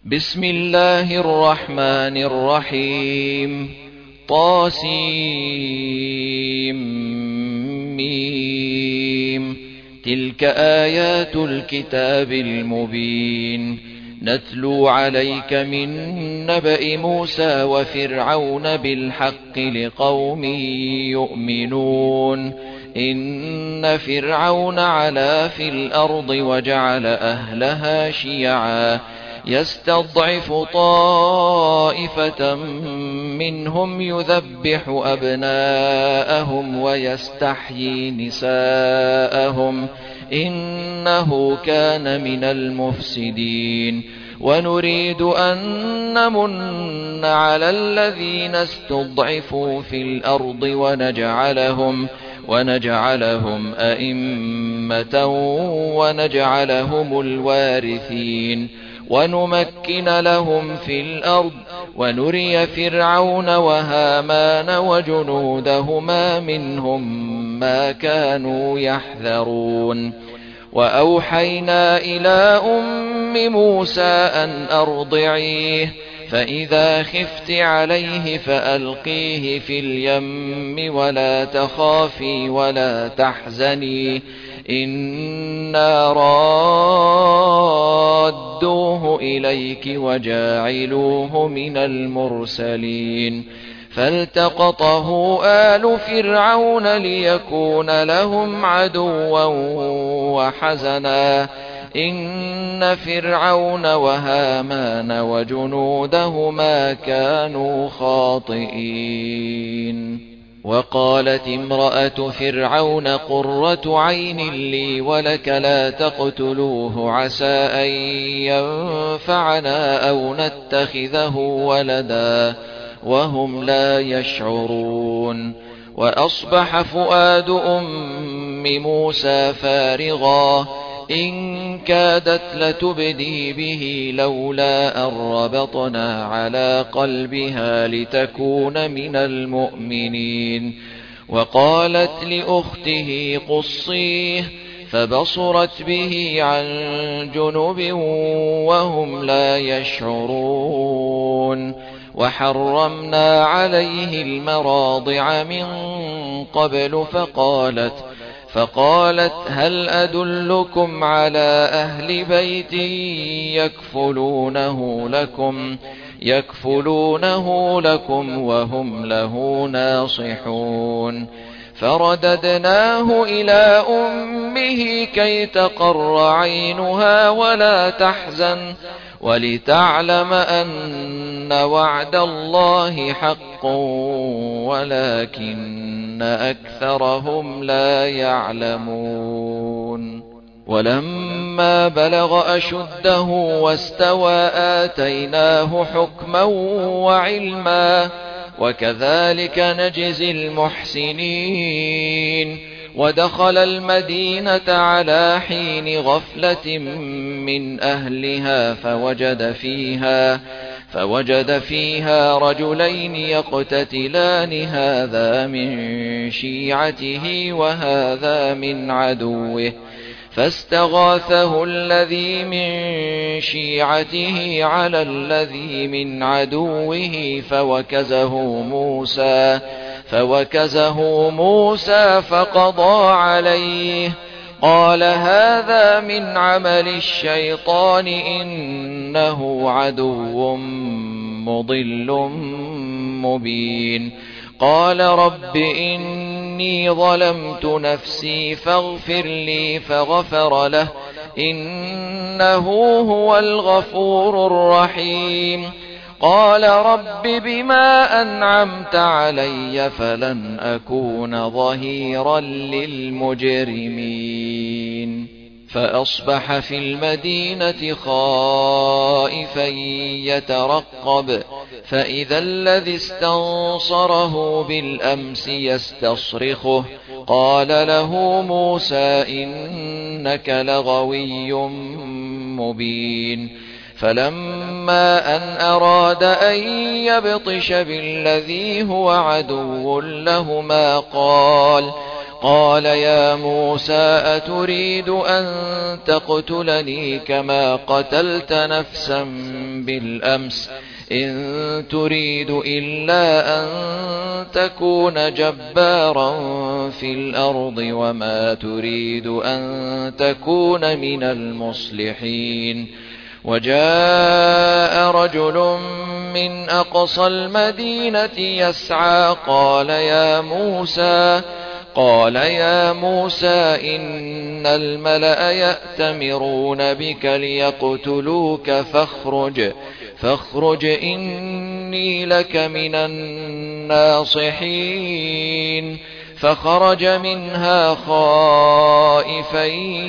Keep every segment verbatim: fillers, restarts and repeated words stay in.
بسم الله الرحمن الرحيم. طاسيم. تلك آيات الكتاب المبين. نتلو عليك من نبأ موسى وفرعون بالحق لقوم يؤمنون. إن فرعون علا في الأرض وجعل أهلها شيعا يستضعف طائفة منهم يذبح أبناءهم ويستحيي نساءهم إنه كان من المفسدين. ونريد أن نمن على الذين استضعفوا في الأرض ونجعلهم ونجعلهم أئمة ونجعلهم الوارثين ونمكن لهم في الأرض ونري فرعون وهامان وجنودهما منهم ما كانوا يحذرون. وأوحينا إلى أم موسى أن أرضعيه فإذا خفت عليه فألقيه في اليم ولا تخافي ولا تحزني إنا رادوه إليك وجاعلوه من المرسلين. فالتقطه آل فرعون ليكون لهم عدوا وحزنا إن فرعون وهامان وجنودهما كانوا خاطئين. وقالت امرأة فرعون قرة عين لي ولك لا تقتلوه عسى أن ينفعنا أو نتخذه ولدا وهم لا يشعرون. وأصبح فؤاد أم موسى فارغا إن كادت لتبدي به لولا أن ربطنا على قلبها لتكون من المؤمنين. وقالت لأخته قصيه فبصرت به عن جنب وهم لا يشعرون. وحرمنا عليه المراضع من قبل فقالت فقالت هل أدلكم على أهل بيت يكفلونه لكم يكفلونه لكم وهم له ناصحون. فرددناه إلى أمه كي تقر عينها ولا تحزن ولتعلم أن وعد الله حق ولكن أكثرهم لا يعلمون. ولما بلغ أشده واستوى آتيناه حكما وعلما وكذلك نجزي المحسنين. ودخل المدينة على حين غفلة من أهلها فوجد فيها فوجد فيها رجلين يقتتلان هذا من شيعته وهذا من عدوه فاستغاثه الذي من شيعته على الذي من عدوه فوكزه موسى فوكزه موسى فقضى عليه قال هذا من عمل الشيطان إنه عدو مضل مبين. قال رب إني ظلمت نفسي فاغفر لي فغفر له إنه هو الغفور الرحيم. قال رب بما أنعمت علي فلن أكون ظهيرا للمجرمين. فأصبح في المدينة خائفا يترقب فإذا الذي استنصره بالأمس يستصرخه قال له موسى إنك لغوي مبين. فلما أن أراد أن يبطش بالذي هو عدو لهما قال قال يا موسى أتريد أن تقتلني كما قتلت نفسا بالأمس إن تريد إلا أن تكون جبارا في الأرض وما تريد أن تكون من المصلحين. وجاء رجل من أقصى المدينة يسعى قال يا موسى قال يا موسى إن الملأ يأتمرون بك ليقتلوك فاخرج فاخرج إني لك من الناصحين. فخرج منها خائفا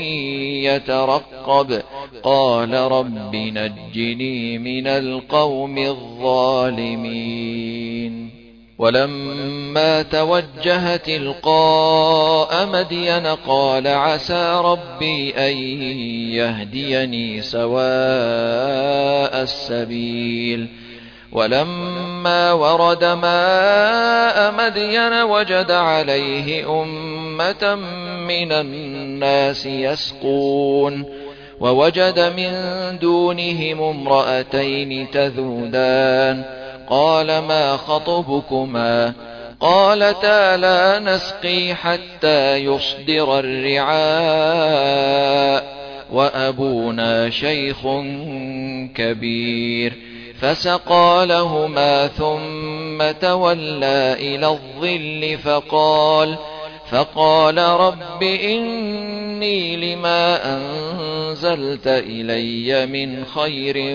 يترقب قال رب نجني من القوم الظالمين. ولما توجه تلقاء مدين قال عسى ربي أن يهديني سواء السبيل. ولما ورد ماء مدين وجد عليه أمة من الناس يسقون ووجد من دونهم امرأتين تذودان قال ما خطبكما قالتا لا نسقي حتى يصدر الرعاء وأبونا شيخ كبير. فسقى لهما ثم تولى إلى الظل فقال فقال رب إني لما أنزلت إلي من خير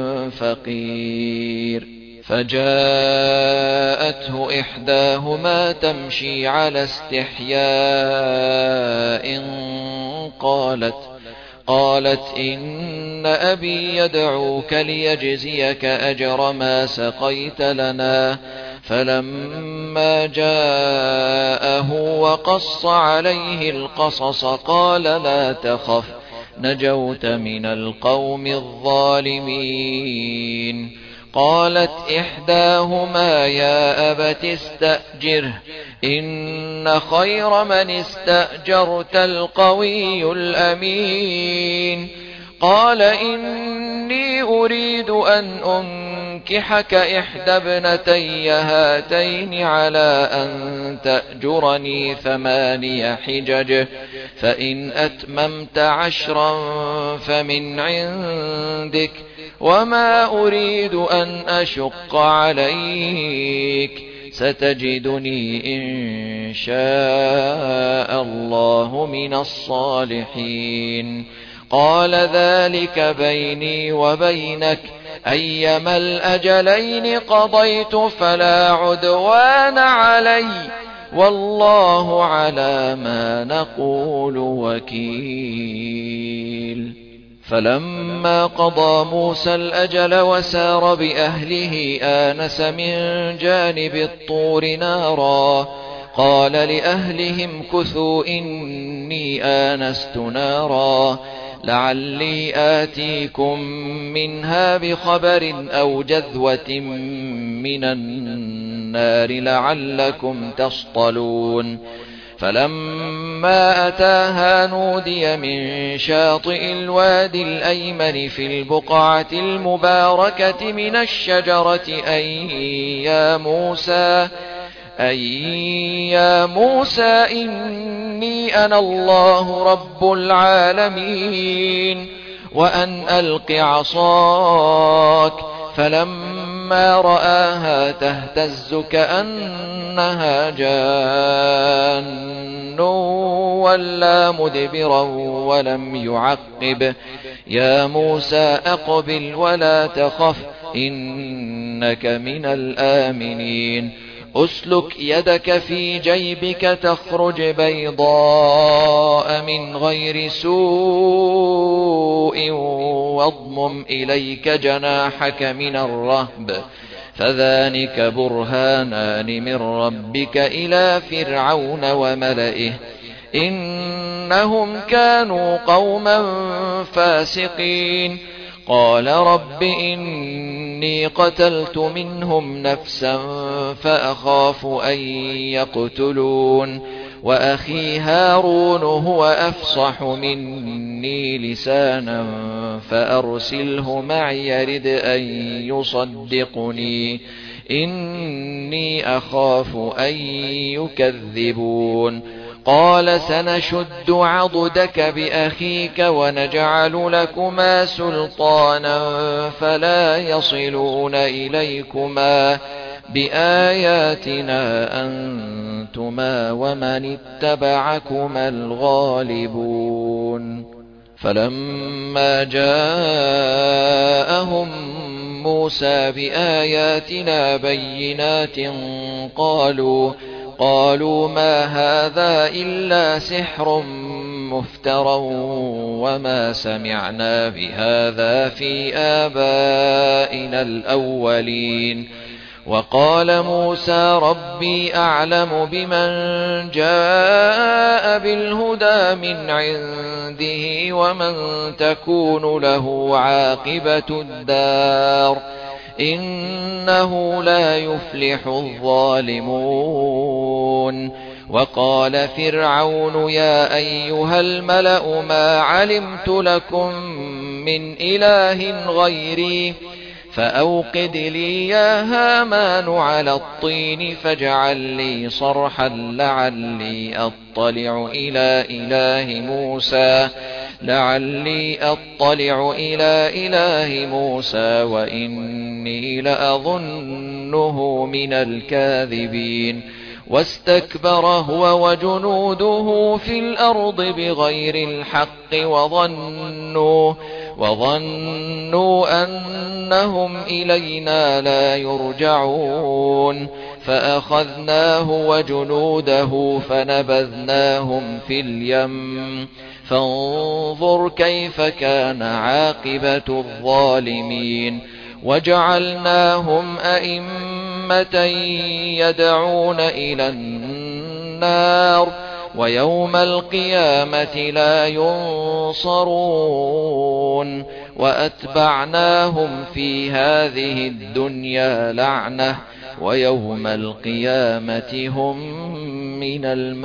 فقير. فجاءته إحداهما تمشي على استحياء قالت قالت إن أبي يدعوك ليجزيك أجر ما سقيت لنا. فلما جاءه وقص عليه القصص قال لا تخف نجوت من القوم الظالمين. قالت إحداهما يا أبت استأجره إن خير من استأجرت القوي الأمين. قال إني أريد أن أنكحك إحدى ابنتي هاتين على أن تأجرني ثماني حجج فإن أتممت عشرا فمن عندك وما أريد أن أشق عليك ستجدني إن شاء الله من الصالحين. قال ذلك بيني وبينك أيما الأجلين قضيت فلا عدوان علي والله على ما نقول وكيل. فلما قضى موسى الأجل وسار بأهله آنس من جانب الطور نارا قال لأهلهم كثوا إني آنست نارا لعلي آتيكم منها بخبر أو جذوة من النار لعلكم تصطلون. فلما أتاها نودي من شاطئ الوادي الأيمن في البقعة المباركة من الشجرة أي يا موسى أي يا موسى إني أنا الله رب العالمين وأن ألق عصاك. فلما رآها تهتز كأنها جان ولا مدبرا ولم يعقب يا موسى أقبل ولا تخف إنك من الآمنين. أسلك يدك في جيبك تخرج بيضاء من غير سوء واضمم إليك جناحك من الرهب فذلك برهانان من ربك إلى فرعون وملئه إنهم كانوا قوما فاسقين. قال رب إني قتلت منهم نفسا فأخاف أن يقتلون وأخي هارون هو أفصح مني مني لسانا فأرسله معي يرد أن يصدقني إني أخاف أن يكذبون. قال سنشد عضدك بأخيك ونجعل لكما سلطانا فلا يصلون إليكما بآياتنا أنتما ومن اتبعكما الغالبون. فلما جاءهم موسى بآياتنا بينات قالوا قالوا ما هذا إلا سحر مفترى وما سمعنا بهذا في آبائنا الأولين. وقال موسى ربي أعلم بمن جاء بالهدى من عنده ومن تكون له عاقبة الدار إنه لا يفلح الظالمون. وقال فرعون يا أيها الملأ ما علمت لكم من إله غيري فأوقد لي يا هامان على الطين فاجعل لي صرحا لعلي أطلع إلى إله موسى لعلي أطلع إلى إله موسى وإني لأظنه من الكاذبين. واستكبر هو وجنوده في الأرض بغير الحق وظنوا وظنوا أنهم إلينا لا يرجعون فأخذناه وجنوده فنبذناهم في اليم فانظر كيف كان عاقبة الظالمين. وجعلناهم أئمة يدعون إلى النار ويوم القيامة لا ينصرون. وأتبعناهم في هذه الدنيا لعنة ويوم القيامة هم من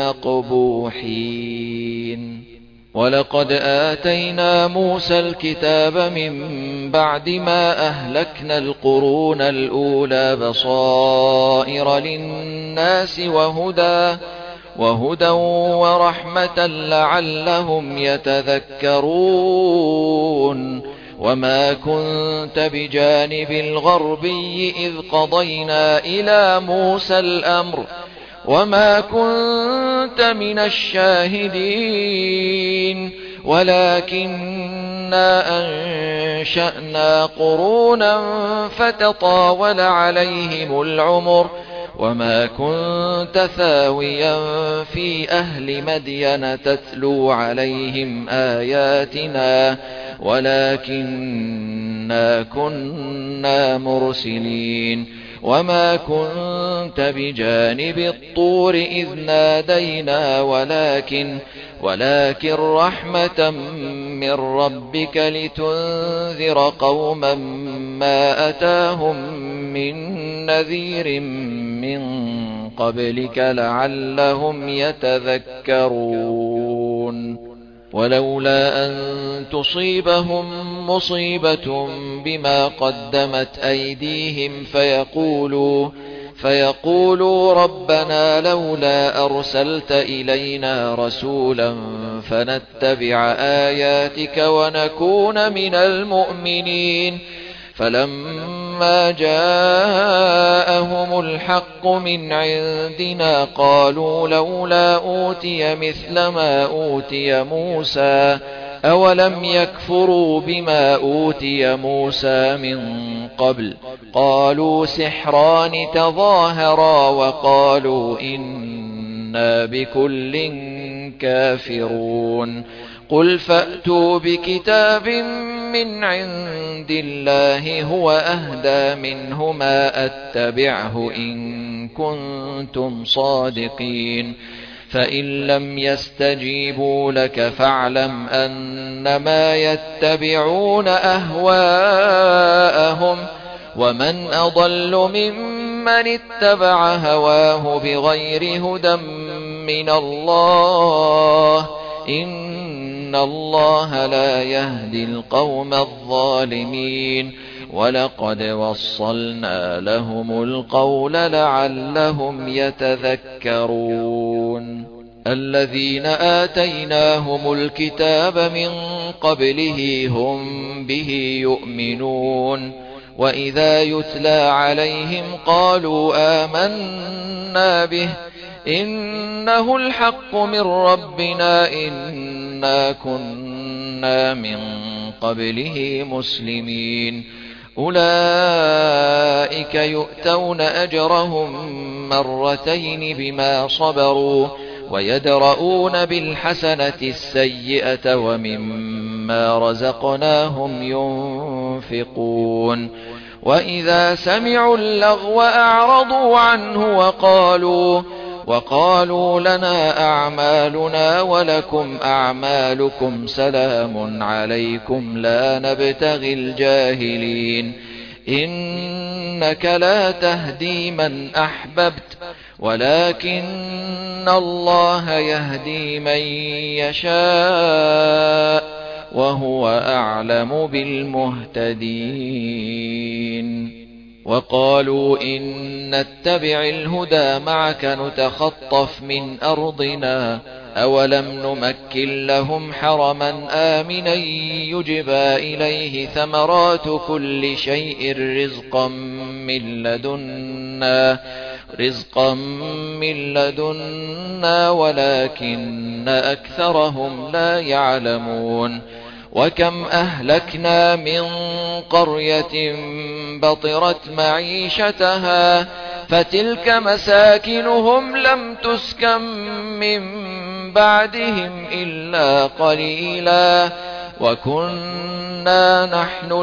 المقبوحين. ولقد آتينا موسى الكتاب من بعد ما أهلكنا القرون الأولى بصائر للناس وهدى وهدى ورحمة لعلهم يتذكرون. وما كنت بجانب الغربي إذ قضينا إلى موسى الأمر وما كنت من الشاهدين ولكننا أنشأنا قرونا فتطاول عليهم العمر وما كنت ثاويا في أهل مدين تتلو عليهم آياتنا ولكننا كنا مرسلين. وما كنت بجانب الطور إذ نادينا ولكن ولكن رحمة من ربك لتنذر قوما ما أتاهم من نذير من قبلك لعلهم يتذكرون. ولولا أن تصيبهم مصيبة بما قدمت أيديهم فيقولوا فيقولوا ربنا لولا أرسلت إلينا رسولا فنتبع آياتك ونكون من المؤمنين. فلما جاءهم الحق من عندنا قالوا لولا أوتي مثل ما أوتي موسى أولم يكفروا بما أوتي موسى من قبل قالوا سحران تظاهرا وقالوا إنا بكل كافرون. قل فأتوا بكتاب من عند الله هو أهدى منهما أتبعه إن كنتم صادقين. فإن لم يستجيبوا لك فاعلم أنما يتبعون أهواءهم ومن أضل ممن اتبع هواه بغير هدى من الله إن إن الله لا يهدي القوم الظالمين ولقد وصلنا لهم القول لعلهم يتذكرون الذين آتيناهم الكتاب من قبله هم به يؤمنون وإذا يتلى عليهم قالوا آمنا به إنه الحق من ربنا إنا كنا من قبله مسلمين أولئك يؤتون أجرهم مرتين بما صبروا ويدرؤون بالحسنة السيئة ومما رزقناهم ينفقون وإذا سمعوا اللغو أعرضوا عنه وقالوا وقالوا لنا أعمالنا ولكم أعمالكم سلام عليكم لا نبتغي الجاهلين إنك لا تهدي من أحببت ولكن الله يهدي من يشاء وهو أعلم بالمهتدين وقالوا إن نتبع الهدى معك نتخطف من أرضنا أولم نمكن لهم حرما آمنا يجبى إليه ثمرات كل شيء رزقا من لدنا رزقا من لدنا ولكن أكثرهم لا يعلمون وكم أهلكنا من قرية بطرت معيشتها فتلك مساكنهم لم تسكن من بعدهم إلا قليلا وكنا نحن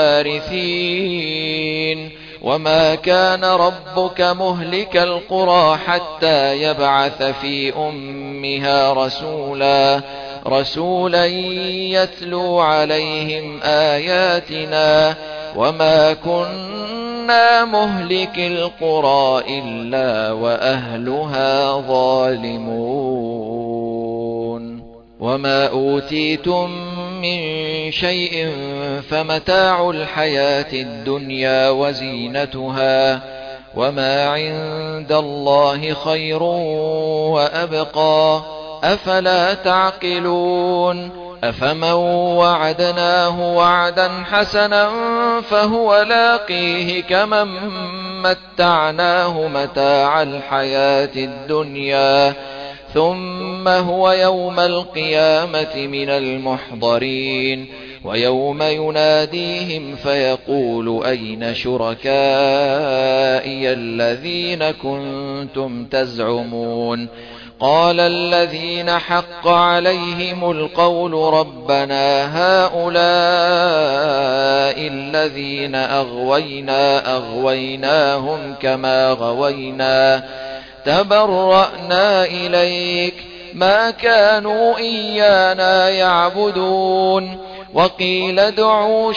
الوارثين وما كان ربك مهلك القرى حتى يبعث في أمها رسولا رسولا يتلو عليهم آياتنا وما كنا مهلك القرى إلا وأهلها ظالمون وما أوتيتم من شيء فمتاع الحياة الدنيا وزينتها وما عند الله خير وأبقى أفلا تعقلون أفمن وعدناه وعدا حسنا فهو لاقيه كمن متعناه متاع الحياة الدنيا ثم هو يوم القيامة من المحضرين ويوم يناديهم فيقول أين شركائي الذين كنتم تزعمون قال الذين حق عليهم القول ربنا هؤلاء الذين أغوينا أغويناهم كما غوينا تبرأنا إليك ما كانوا إيانا يعبدون وقيل ادعوا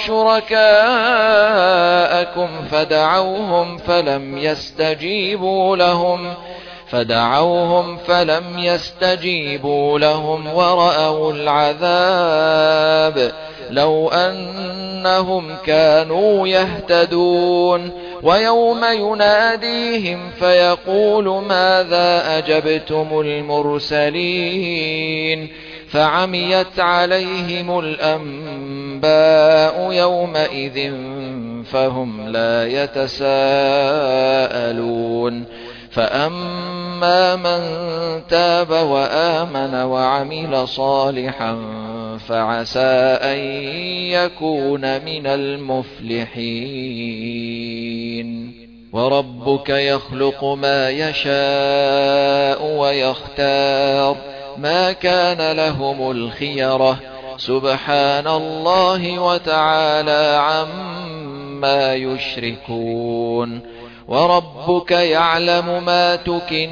شركاءكم فدعوهم فلم يستجيبوا لهم فدعوهم فلم يستجيبوا لهم ورأوا العذاب لو أنهم كانوا يهتدون ويوم يناديهم فيقول ماذا أجبتم المرسلين فعميت عليهم الأنباء يومئذ فهم لا يتساءلون فأما من تاب وآمن وعمل صالحا فعسى أن يكون من المفلحين وربك يخلق ما يشاء ويختار ما كان لهم الخيرة سبحان الله وتعالى عما يشركون وربك يعلم ما تكن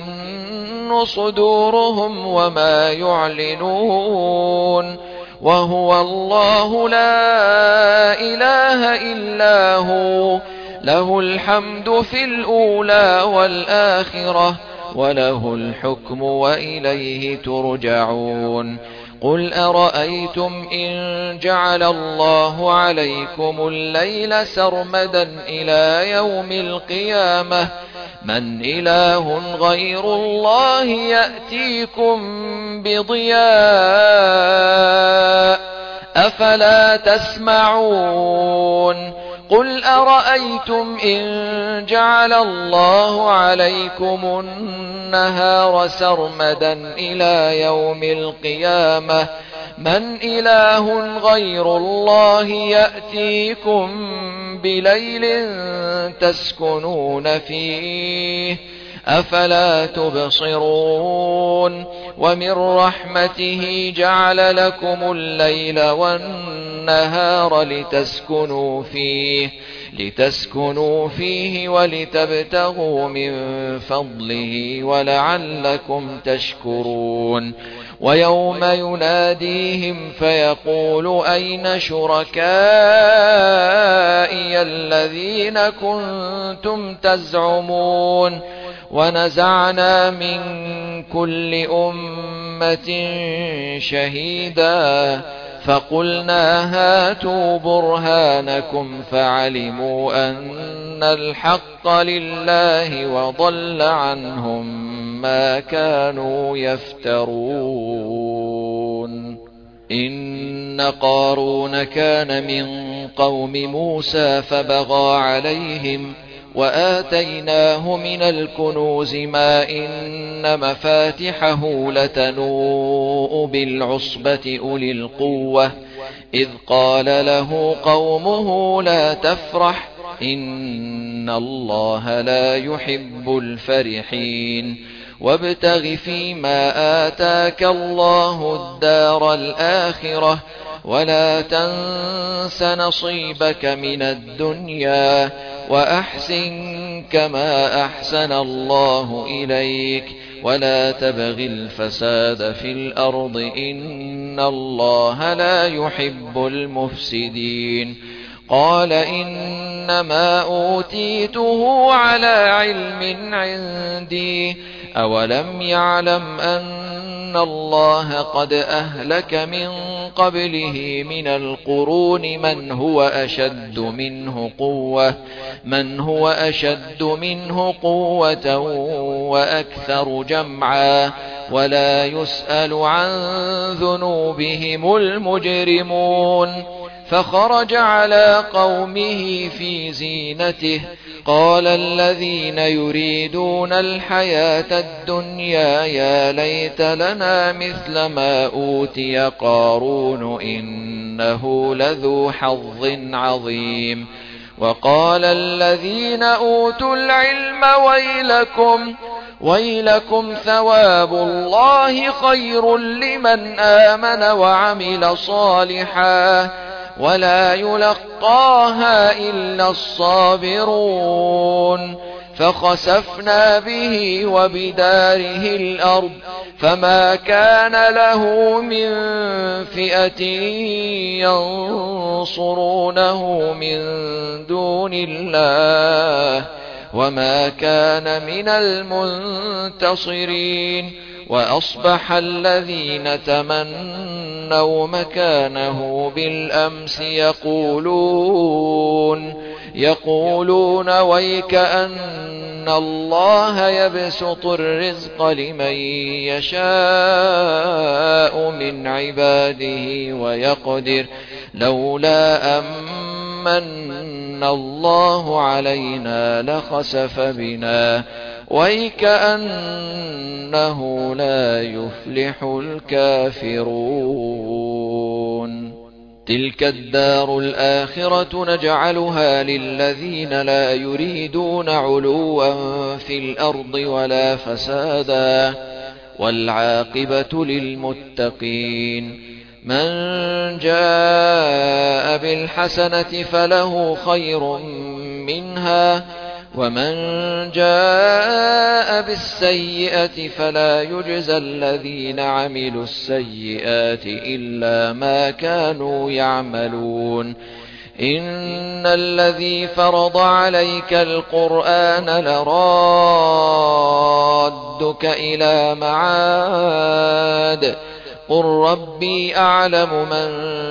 صدورهم وما يعلنون وهو الله لا إله إلا هو له الحمد في الأولى والآخرة وله الحكم وإليه ترجعون قل أرأيتم إن جعل الله عليكم الليل سرمدا إلى يوم القيامة من إله غير الله يأتيكم بضياء أفلا تسمعون قل أرأيتم إن جعل الله عليكم النهار سرمدا إلى يوم القيامة من إله غير الله يأتيكم بليل تسكنون فيه أفلا تبصرون ومن رحمته جعل لكم الليل والنهار لتسكنوا فيه لتسكنوا فيه ولتبتغوا من فضله ولعلكم تشكرون ويوم يناديهم فيقول أين شركائي الذين كنتم تزعمون ونزعنا من كل أمة شهيدا فقلنا هاتوا برهانكم فعلموا أن الحق لله وضل عنهم ما كانوا يفترون إن قارون كان من قوم موسى فبغى عليهم وآتيناه من الكنوز ما إن مفاتحه لتنوء بالعصبة أولي القوة إذ قال له قومه لا تفرح إن الله لا يحب الفرحين وابتغ فيما آتاك الله الدار الآخرة ولا تنس نصيبك من الدنيا وأحسن كما أحسن الله إليك ولا تبغ الفساد في الأرض إن الله لا يحب المفسدين قال إنما أوتيته على علم عندي أولم يعلم أن الله قد أهلك من قبله من القرون من هو أشد منه قوة من هو أشد منه قوة وأكثر جمعا ولا يسأل عن ذنوبهم المجرمون فخرج على قومه في زينته قال الذين يريدون الحياة الدنيا يا ليت لنا مثل ما أوتي قارون إنه لذو حظ عظيم وقال الذين أوتوا العلم ويلكم ويلكم ثواب الله خير لمن آمن وعمل صالحا ولا يلقاها إلا الصابرون فخسفنا به وبداره الأرض فما كان له من فئة ينصرونه من دون الله وما كان من المنتصرين وأصبح الذين تمنوا مكانه بالأمس يقولون يقولون ويك أن الله يبسط الرزق لمن يشاء من عباده ويقدر لولا أمن الله علينا لخسف بنا ويكأنه لا يفلح الكافرون تلك الدار الآخرة نجعلها للذين لا يريدون علوا في الأرض ولا فسادا والعاقبة للمتقين من جاء بالحسنة فله خير منها ومن جاء بالسيئة فلا يجزى الذين عملوا السيئات إلا ما كانوا يعملون إن الذي فرض عليك القرآن لرادك إلى معاد قل ربي أعلم من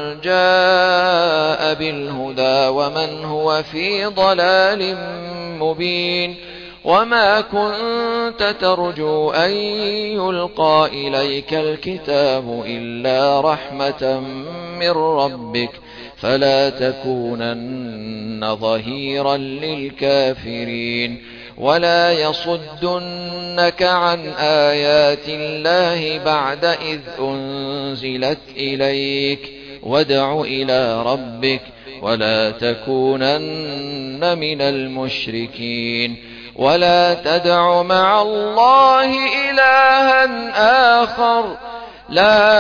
جاء بالهدى ومن هو في ضلال مبين وما كنت ترجو أن يلقى إليك الكتاب إلا رحمة من ربك فلا تكونن ظهيرا للكافرين ولا يصدنك عن آيات الله بعد إذ أنزلت إليك وادع إلى ربك ولا تكونن من المشركين ولا تدع مع الله إلها آخر لا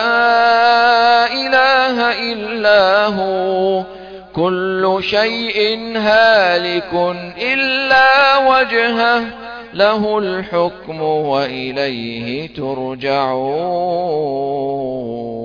إله إلا هو كل شيء هالك إلا وجهه له الحكم وإليه ترجعون.